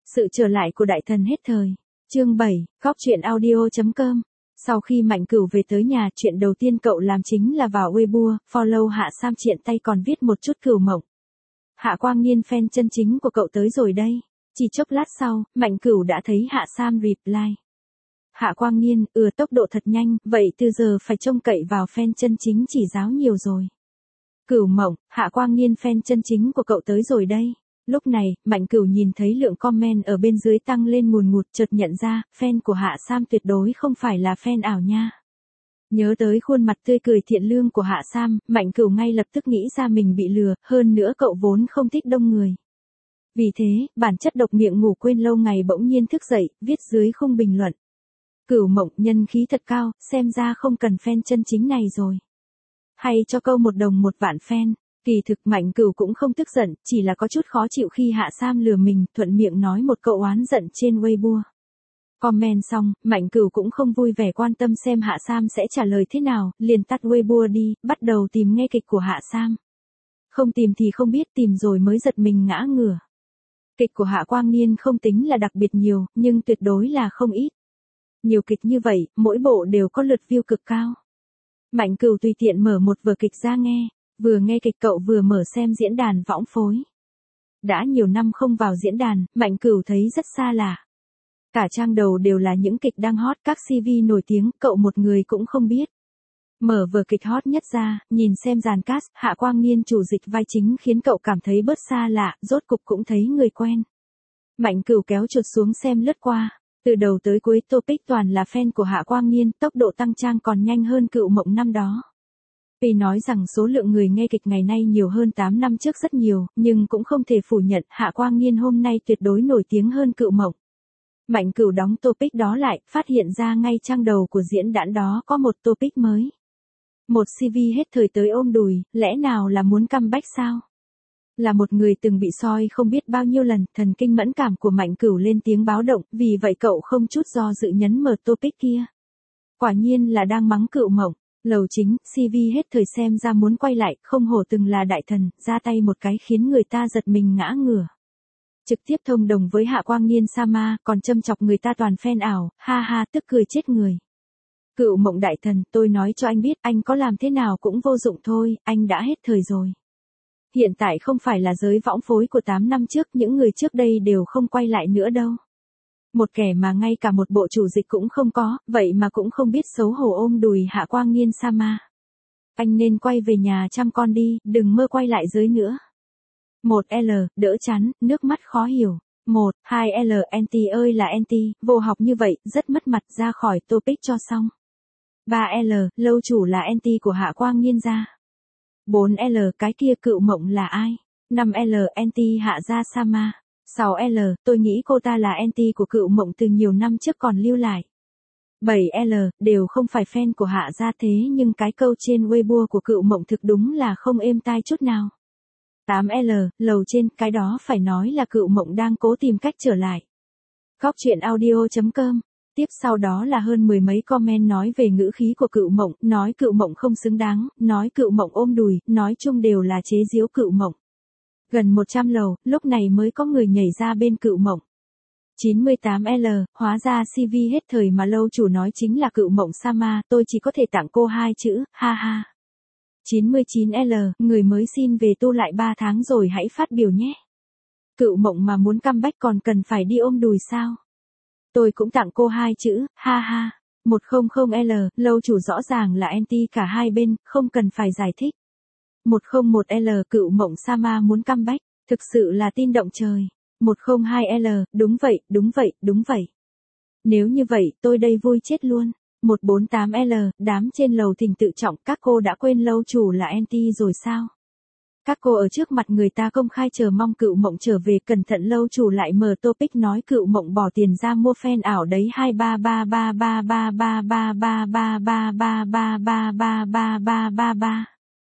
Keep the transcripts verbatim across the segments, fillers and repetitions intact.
Sự trở lại của đại thần hết thời. Chương bảy, góc truyện audio chấm com. Sau khi Mạnh Cửu về tới nhà, chuyện đầu tiên cậu làm chính là vào Weibo, follow Hạ Sam, tiện tay còn viết một chút Cửu Mộng. Hạ Quang Nhiên, fan chân chính của cậu tới rồi đây. Chỉ chốc lát sau, Mạnh Cửu đã thấy Hạ Sam reply. Hạ Quang Nhiên, ừ, tốc độ thật nhanh, vậy từ giờ phải trông cậy vào fan chân chính chỉ giáo nhiều rồi. Cửu Mộng, Hạ Quang Nhiên, fan chân chính của cậu tới rồi đây. Lúc này, Mạnh Cửu nhìn thấy lượng comment ở bên dưới tăng lên ngùn ngụt, chợt nhận ra, fan của Hạ Sam tuyệt đối không phải là fan ảo nha. Nhớ tới khuôn mặt tươi cười thiện lương của Hạ Sam, Mạnh Cửu ngay lập tức nghĩ ra mình bị lừa, hơn nữa cậu vốn không thích đông người. Vì thế, bản chất độc miệng ngủ quên lâu ngày bỗng nhiên thức dậy, viết dưới khung bình luận. Cửu Mộng, nhân khí thật cao, xem ra không cần fan chân chính này rồi. Hay cho câu một đồng một vạn fan. Kỳ thực Mạnh Cửu cũng không tức giận, chỉ là có chút khó chịu khi Hạ Sam lừa mình, thuận miệng nói một câu oán giận trên Weibo. Comment xong, Mạnh Cửu cũng không vui vẻ quan tâm xem Hạ Sam sẽ trả lời thế nào, liền tắt Weibo đi, bắt đầu tìm nghe kịch của Hạ Sam. Không tìm thì không biết, tìm rồi mới giật mình ngã ngửa. Kịch của Hạ Quang Nhiên không tính là đặc biệt nhiều, nhưng tuyệt đối là không ít. Nhiều kịch như vậy, mỗi bộ đều có lượt view cực cao. Mạnh Cửu tùy tiện mở một vở kịch ra nghe. Vừa nghe kịch cậu vừa mở xem diễn đàn võng phối. Đã nhiều năm không vào diễn đàn, Mạnh Cửu thấy rất xa lạ. Cả trang đầu đều là những kịch đang hot, các xê vê nổi tiếng, cậu một người cũng không biết. Mở vở kịch hot nhất ra, nhìn xem dàn cast, Hạ Quang Nhiên chủ dịch vai chính khiến cậu cảm thấy bớt xa lạ, rốt cục cũng thấy người quen. Mạnh Cửu kéo chuột xuống xem lướt qua. Từ đầu tới cuối topic toàn là fan của Hạ Quang Nhiên, tốc độ tăng trang còn nhanh hơn Cửu Mộng năm đó. Vì nói rằng số lượng người nghe kịch ngày nay nhiều hơn tám năm trước rất nhiều, nhưng cũng không thể phủ nhận Hạ Quang Nhiên hôm nay tuyệt đối nổi tiếng hơn Cửu Mộng. Mạnh Cửu đóng topic đó lại, phát hiện ra ngay trang đầu của diễn đàn đó có một topic mới. Một xê vê hết thời tới ôm đùi, lẽ nào là muốn comeback sao? Là một người từng bị soi không biết bao nhiêu lần, thần kinh mẫn cảm của Mạnh Cửu lên tiếng báo động, vì vậy cậu không chút do dự nhấn mở topic kia. Quả nhiên là đang mắng Cửu Mộng. Lầu chính, xê vê hết thời xem ra muốn quay lại, không hổ từng là đại thần, ra tay một cái khiến người ta giật mình ngã ngửa. Trực tiếp thông đồng với Hạ Quang Nhiên Sama, còn châm chọc người ta toàn fan ảo, ha ha, tức cười chết người. Cửu Mộng đại thần, tôi nói cho anh biết, anh có làm thế nào cũng vô dụng thôi, anh đã hết thời rồi. Hiện tại không phải là giới võng phối của tám năm trước, những người trước đây đều không quay lại nữa đâu. Một kẻ mà ngay cả một bộ chủ dịch cũng không có, vậy mà cũng không biết xấu hổ ôm đùi Hạ Quang Nhiên Sama. Anh nên quay về nhà chăm con đi, đừng mơ quay lại giới nữa. một L, đỡ chán, nước mắt khó hiểu. một, hai L, anti ơi là anti, vô học như vậy, rất mất mặt, ra khỏi topic cho xong. ba L, lâu chủ là anti của Hạ Quang Nhiên gia. bốn L, cái kia Cửu Mộng là ai? năm L, anti Hạ gia Sama. sáu L, tôi nghĩ cô ta là anti của Cửu Mộng từ nhiều năm trước còn lưu lại. bảy L, đều không phải fan của Hạ gia thế nhưng cái câu trên Weibo của Cửu Mộng thực đúng là không êm tai chút nào. tám L, lầu trên, cái đó phải nói là Cửu Mộng đang cố tìm cách trở lại. Góc truyện audio chấm com. Tiếp sau đó là hơn mười mấy comment nói về ngữ khí của Cửu Mộng, nói Cửu Mộng không xứng đáng, nói Cửu Mộng ôm đùi, nói chung đều là chế giễu Cửu Mộng. Gần một trăm lầu, lúc này mới có người nhảy ra bên Cửu Mộng. chín mươi tám L, hóa ra xê vê hết thời mà lâu chủ nói chính là Cửu Mộng Sama, tôi chỉ có thể tặng cô hai chữ, ha ha. chín mươi chín L, người mới xin về tu lại ba tháng rồi hãy phát biểu nhé. Cửu Mộng mà muốn comeback còn cần phải đi ôm đùi sao? Tôi cũng tặng cô hai chữ, ha ha. một trăm L, lâu chủ rõ ràng là anti cả hai bên, không cần phải giải thích. một không một L, Cửu Mộng Sama muốn comeback, thực sự là tin động trời. một không hai L, đúng vậy, đúng vậy, đúng vậy. Nếu như vậy, tôi đây vui chết luôn. một bốn tám L, đám trên lầu thỉnh tự trọng, các cô đã quên lâu chủ là anti rồi sao? Các cô ở trước mặt người ta công khai chờ mong Cửu Mộng trở về, cẩn thận lâu chủ lại mở topic nói Cửu Mộng bỏ tiền ra mua fan ảo đấy, hai ba ba ba ba ba ba ba ba ba ba ba ba ba ba ba ba ba ba.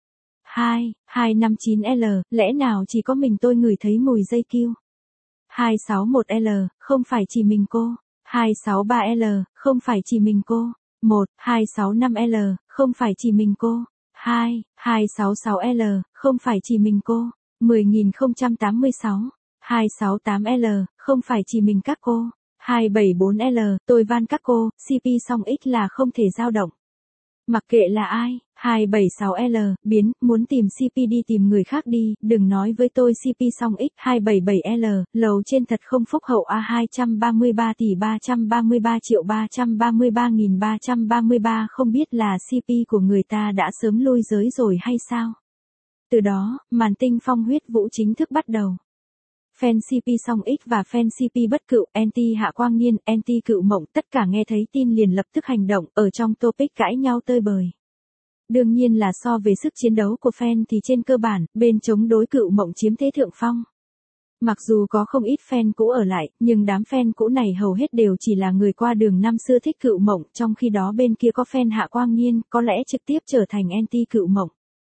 hai, hai năm chín L, lẽ nào chỉ có mình tôi ngửi thấy mùi dây kiêu? hai sáu một L, không phải chỉ mình cô. hai sáu ba L, không phải chỉ mình cô. một, hai sáu năm L, không phải chỉ mình cô. hai, hai sáu sáu L, không phải chỉ mình cô. mười nghìn không trăm tám mươi sáu. hai sáu tám L, không phải chỉ mình các cô. hai bảy bốn L, tôi van các cô, xê pê song X là không thể dao động. Mặc kệ là ai, hai bảy sáu L, biến, muốn tìm xê pê đi tìm người khác đi, đừng nói với tôi xê pê song X. hai bảy bảy L, lầu trên thật không phúc hậu A hai ba ba tỷ ba trăm ba mươi ba triệu ba trăm ba mươi ba nghìn ba trăm ba mươi ba, không biết là xê pê của người ta đã sớm lui giới rồi hay sao? Từ đó, màn tinh phong huyết vũ chính thức bắt đầu. Fan xê pê song X và fan xê pê bất cựu, anti Hạ Quang Niên, anti Cựu Mộng, tất cả nghe thấy tin liền lập tức hành động, ở trong topic cãi nhau tơi bời. Đương nhiên là so về sức chiến đấu của fan thì trên cơ bản, bên chống đối Cựu Mộng chiếm thế thượng phong. Mặc dù có không ít fan cũ ở lại, nhưng đám fan cũ này hầu hết đều chỉ là người qua đường năm xưa thích Cựu Mộng, trong khi đó bên kia có fan Hạ Quang Niên, có lẽ trực tiếp trở thành anti Cựu Mộng.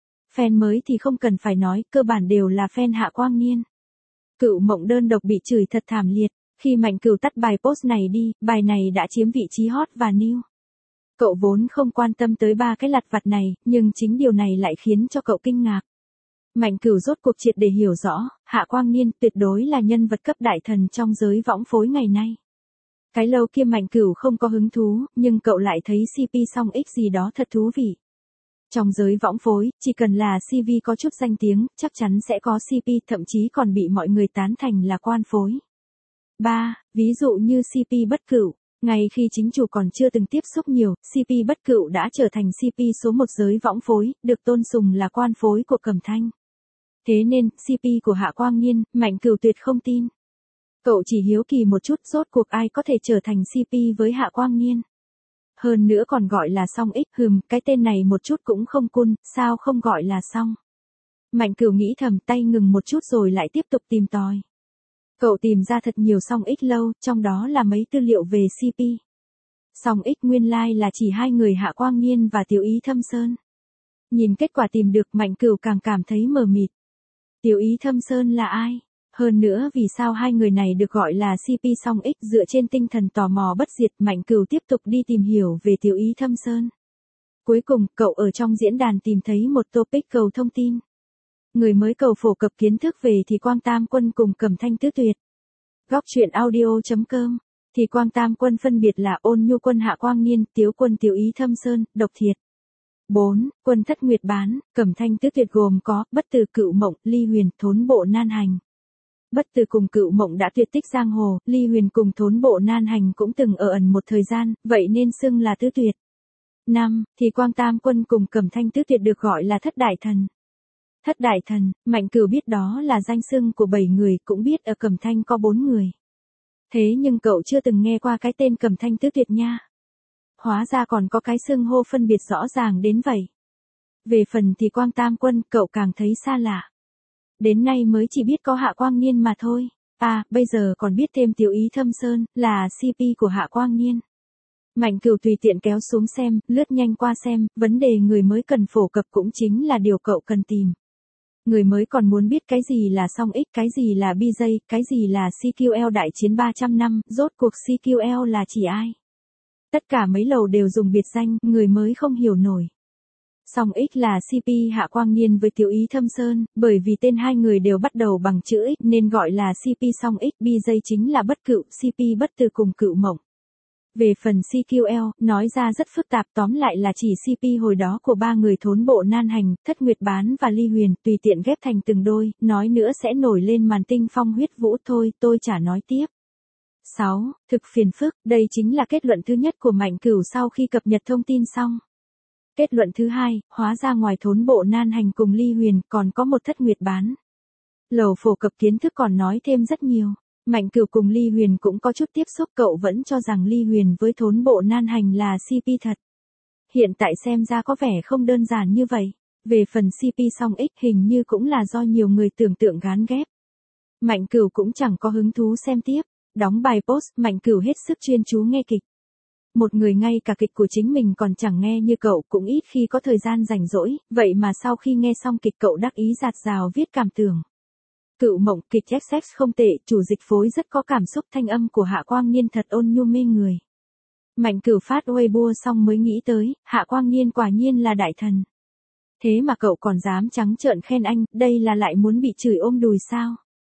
Fan mới thì không cần phải nói, cơ bản đều là fan Hạ Quang Niên. Cựu Mộng đơn độc bị chửi thật thảm liệt, khi Mạnh Cửu tắt bài post này đi, bài này đã chiếm vị trí hot và new. Cậu vốn không quan tâm tới ba cái lặt vặt này, nhưng chính điều này lại khiến cho cậu kinh ngạc. Mạnh Cửu rốt cuộc triệt để hiểu rõ, Hạ Quang Niên tuyệt đối là nhân vật cấp đại thần trong giới võng phối ngày nay. Cái lâu kia Mạnh Cửu không có hứng thú, nhưng cậu lại thấy xê pê song X gì đó thật thú vị. Trong giới võng phối, chỉ cần là xê vê có chút danh tiếng, chắc chắn sẽ có xê pê, thậm chí còn bị mọi người tán thành là quan phối. ba. Ví dụ như xê pê bất cửu. Ngay khi chính chủ còn chưa từng tiếp xúc nhiều, xê pê bất cửu đã trở thành xê pê số một giới võng phối, được tôn sùng là quan phối của Cẩm Thanh. Thế nên, xê pê của Hạ Quang Niên, Mạnh Cửu tuyệt không tin. Cậu chỉ hiếu kỳ một chút, rốt cuộc ai có thể trở thành xê pê với Hạ Quang Niên. Hơn nữa còn gọi là song X, hừm, cái tên này một chút cũng không cool, sao không gọi là song. Mạnh Cửu nghĩ thầm, tay ngừng một chút rồi lại tiếp tục tìm tòi. Cậu tìm ra thật nhiều song X lâu, trong đó là mấy tư liệu về xê pê. Song X nguyên lai là chỉ hai người Hạ Quang Niên và Tiểu Ý Thâm Sơn. Nhìn kết quả tìm được, Mạnh Cửu càng cảm thấy mờ mịt. Tiểu Ý Thâm Sơn là ai? Hơn nữa vì sao hai người này được gọi là xê pê song X? Dựa trên tinh thần tò mò bất diệt, Mạnh Cửu tiếp tục đi tìm hiểu về Tiểu Ý Thâm Sơn. Cuối cùng, cậu ở trong diễn đàn tìm thấy một topic cầu thông tin. Người mới cầu phổ cập kiến thức về Thì Quang Tam Quân cùng Cẩm Thanh Tứ Tuyệt. Góc truyện audio chấm com. Thì Quang Tam Quân phân biệt là Ôn Nhu Quân Hạ Quang Niên, Tiếu Quân Tiểu Ý Thâm Sơn, Độc Thiệt. bốn. Quân Thất Nguyệt Bán, Cẩm Thanh Tứ Tuyệt gồm có Bất Từ, Cựu Mộng, Ly Huyền, Thốn Bộ, Nan Hành. Bất Từ cùng Cựu Mộng đã tuyệt tích giang hồ, Ly Huyền cùng Thốn Bộ, Nan Hành cũng từng ở ẩn một thời gian, vậy nên xưng là tứ tuyệt. năm. Thì Quang Tam Quân cùng Cẩm Thanh Tứ Tuyệt được gọi là Thất Đại Thần. Thất Đại Thần, Mạnh Cửu biết đó là danh xưng của bảy người, cũng biết ở Cẩm Thanh có bốn người. Thế nhưng cậu chưa từng nghe qua cái tên Cẩm Thanh Tứ Tuyệt nha. Hóa ra còn có cái xưng hô phân biệt rõ ràng đến vậy. Về phần Thì Quang Tam Quân, cậu càng thấy xa lạ. Đến nay mới chỉ biết có Hạ Quang Niên mà thôi. À, bây giờ còn biết thêm Tiểu Ý Thâm Sơn, là xê pê của Hạ Quang Niên. Mạnh Cửu tùy tiện kéo xuống xem, lướt nhanh qua xem, vấn đề người mới cần phổ cập cũng chính là điều cậu cần tìm. Người mới còn muốn biết cái gì là song X, cái gì là bê gi, cái gì là xê quy lờ đại chiến ba trăm năm, rốt cuộc xê quy lờ là chỉ ai. Tất cả mấy lầu đều dùng biệt danh, người mới không hiểu nổi. Song X là xê pê Hạ Quang Niên với Tiểu Ý Thâm Sơn, bởi vì tên hai người đều bắt đầu bằng chữ X nên gọi là xê pê song X, bê gi chính là Bất Cựu, xê pê Bất Từ cùng Cựu Mộng. Về phần xê quy lờ, nói ra rất phức tạp, tóm lại là chỉ xê pê hồi đó của ba người Thốn Bộ, Nan Hành, Thất Nguyệt Bán và Ly Huyền, tùy tiện ghép thành từng đôi, nói nữa sẽ nổi lên màn tinh phong huyết vũ thôi, tôi chả nói tiếp. sáu. Thực phiền phức, đây chính là kết luận thứ nhất của Mạnh Cửu sau khi cập nhật thông tin xong. Kết luận thứ hai, hóa ra ngoài Thốn Bộ, Nan Hành cùng Ly Huyền, còn có một Thất Nguyệt Bán. Lầu phổ cập kiến thức còn nói thêm rất nhiều. Mạnh Cửu cùng Ly Huyền cũng có chút tiếp xúc, cậu vẫn cho rằng Ly Huyền với Thốn Bộ, Nan Hành là xê pê thật. Hiện tại xem ra có vẻ không đơn giản như vậy. Về phần xê pê song X hình như cũng là do nhiều người tưởng tượng gán ghép. Mạnh Cửu cũng chẳng có hứng thú xem tiếp. Đóng bài post, Mạnh Cửu hết sức chuyên chú nghe kịch. Một người ngay cả kịch của chính mình còn chẳng nghe như cậu, cũng ít khi có thời gian rảnh rỗi, vậy mà sau khi nghe xong kịch cậu đắc ý dạt dào viết cảm tưởng. Cựu Mộng, kịch ét ích không tệ, chủ dịch phối rất có cảm xúc, thanh âm của Hạ Quang Niên thật ôn nhu mê người. Mạnh Cửu phát Weibo xong mới nghĩ tới, Hạ Quang Niên quả nhiên là đại thần. Thế mà cậu còn dám trắng trợn khen anh, đây là lại muốn bị chửi ôm đùi sao?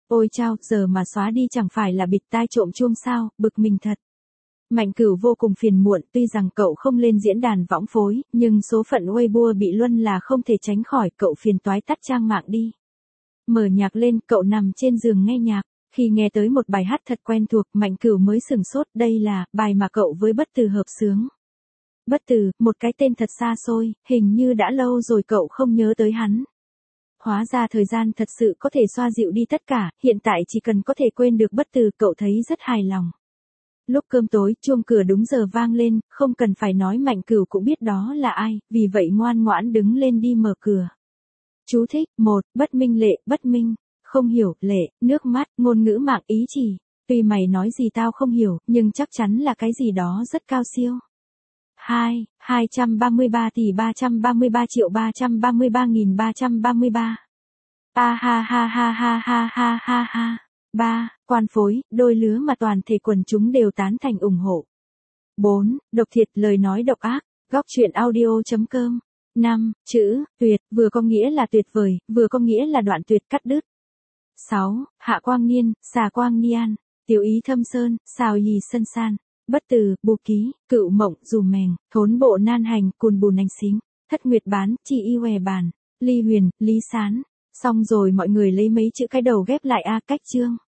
Ôi chao, giờ mà xóa đi chẳng phải là bịt tai trộm chuông sao, bực mình thật. Mạnh Cửu vô cùng phiền muộn, tuy rằng cậu không lên diễn đàn võng phối, nhưng số phận Weibo bị luân là không thể tránh khỏi, cậu phiền toái tắt trang mạng đi. Mở nhạc lên, cậu nằm trên giường nghe nhạc, khi nghe tới một bài hát thật quen thuộc, Mạnh Cửu mới sửng sốt, đây là bài mà cậu với Bất Từ hợp xướng. Bất Từ, một cái tên thật xa xôi, hình như đã lâu rồi cậu không nhớ tới hắn. Hóa ra thời gian thật sự có thể xoa dịu đi tất cả, hiện tại chỉ cần có thể quên được Bất Từ, cậu thấy rất hài lòng. Lúc cơm tối, chuông cửa đúng giờ vang lên, không cần phải nói Mạnh Cửu cũng biết đó là ai, vì vậy ngoan ngoãn đứng lên đi mở cửa. Chú thích, một, bất minh lệ, bất minh, không hiểu, lệ, nước mắt, ngôn ngữ mạng ý chỉ, tuy mày nói gì tao không hiểu, nhưng chắc chắn là cái gì đó rất cao siêu. hai, hai trăm ba mươi ba tỷ ba trăm ba mươi ba triệu ba trăm ba mươi ba nghìn ba trăm ba mươi ba. A ha ha ha ha ha ha ha ha. ba. Quan phối, đôi lứa mà toàn thể quần chúng đều tán thành ủng hộ. bốn. Độc thiệt, lời nói độc ác, góc truyện audio chấm com. năm. Chữ, tuyệt, vừa có nghĩa là tuyệt vời, vừa có nghĩa là đoạn tuyệt cắt đứt. sáu. Hạ Quang Niên, Xà Quang Nian, Tiểu Ý Thâm Sơn, Xào Hì Sân San, Bất Từ, Bù Ký, Cựu Mộng, Dù Mèng, Thốn Bộ Nan Hành, Cùn Bù Nành Xính, Thất Nguyệt Bán, Chi Y Hòe Bàn, Ly Huyền, Lý Sán. Xong rồi mọi người lấy mấy chữ cái đầu ghép lại a cách chương.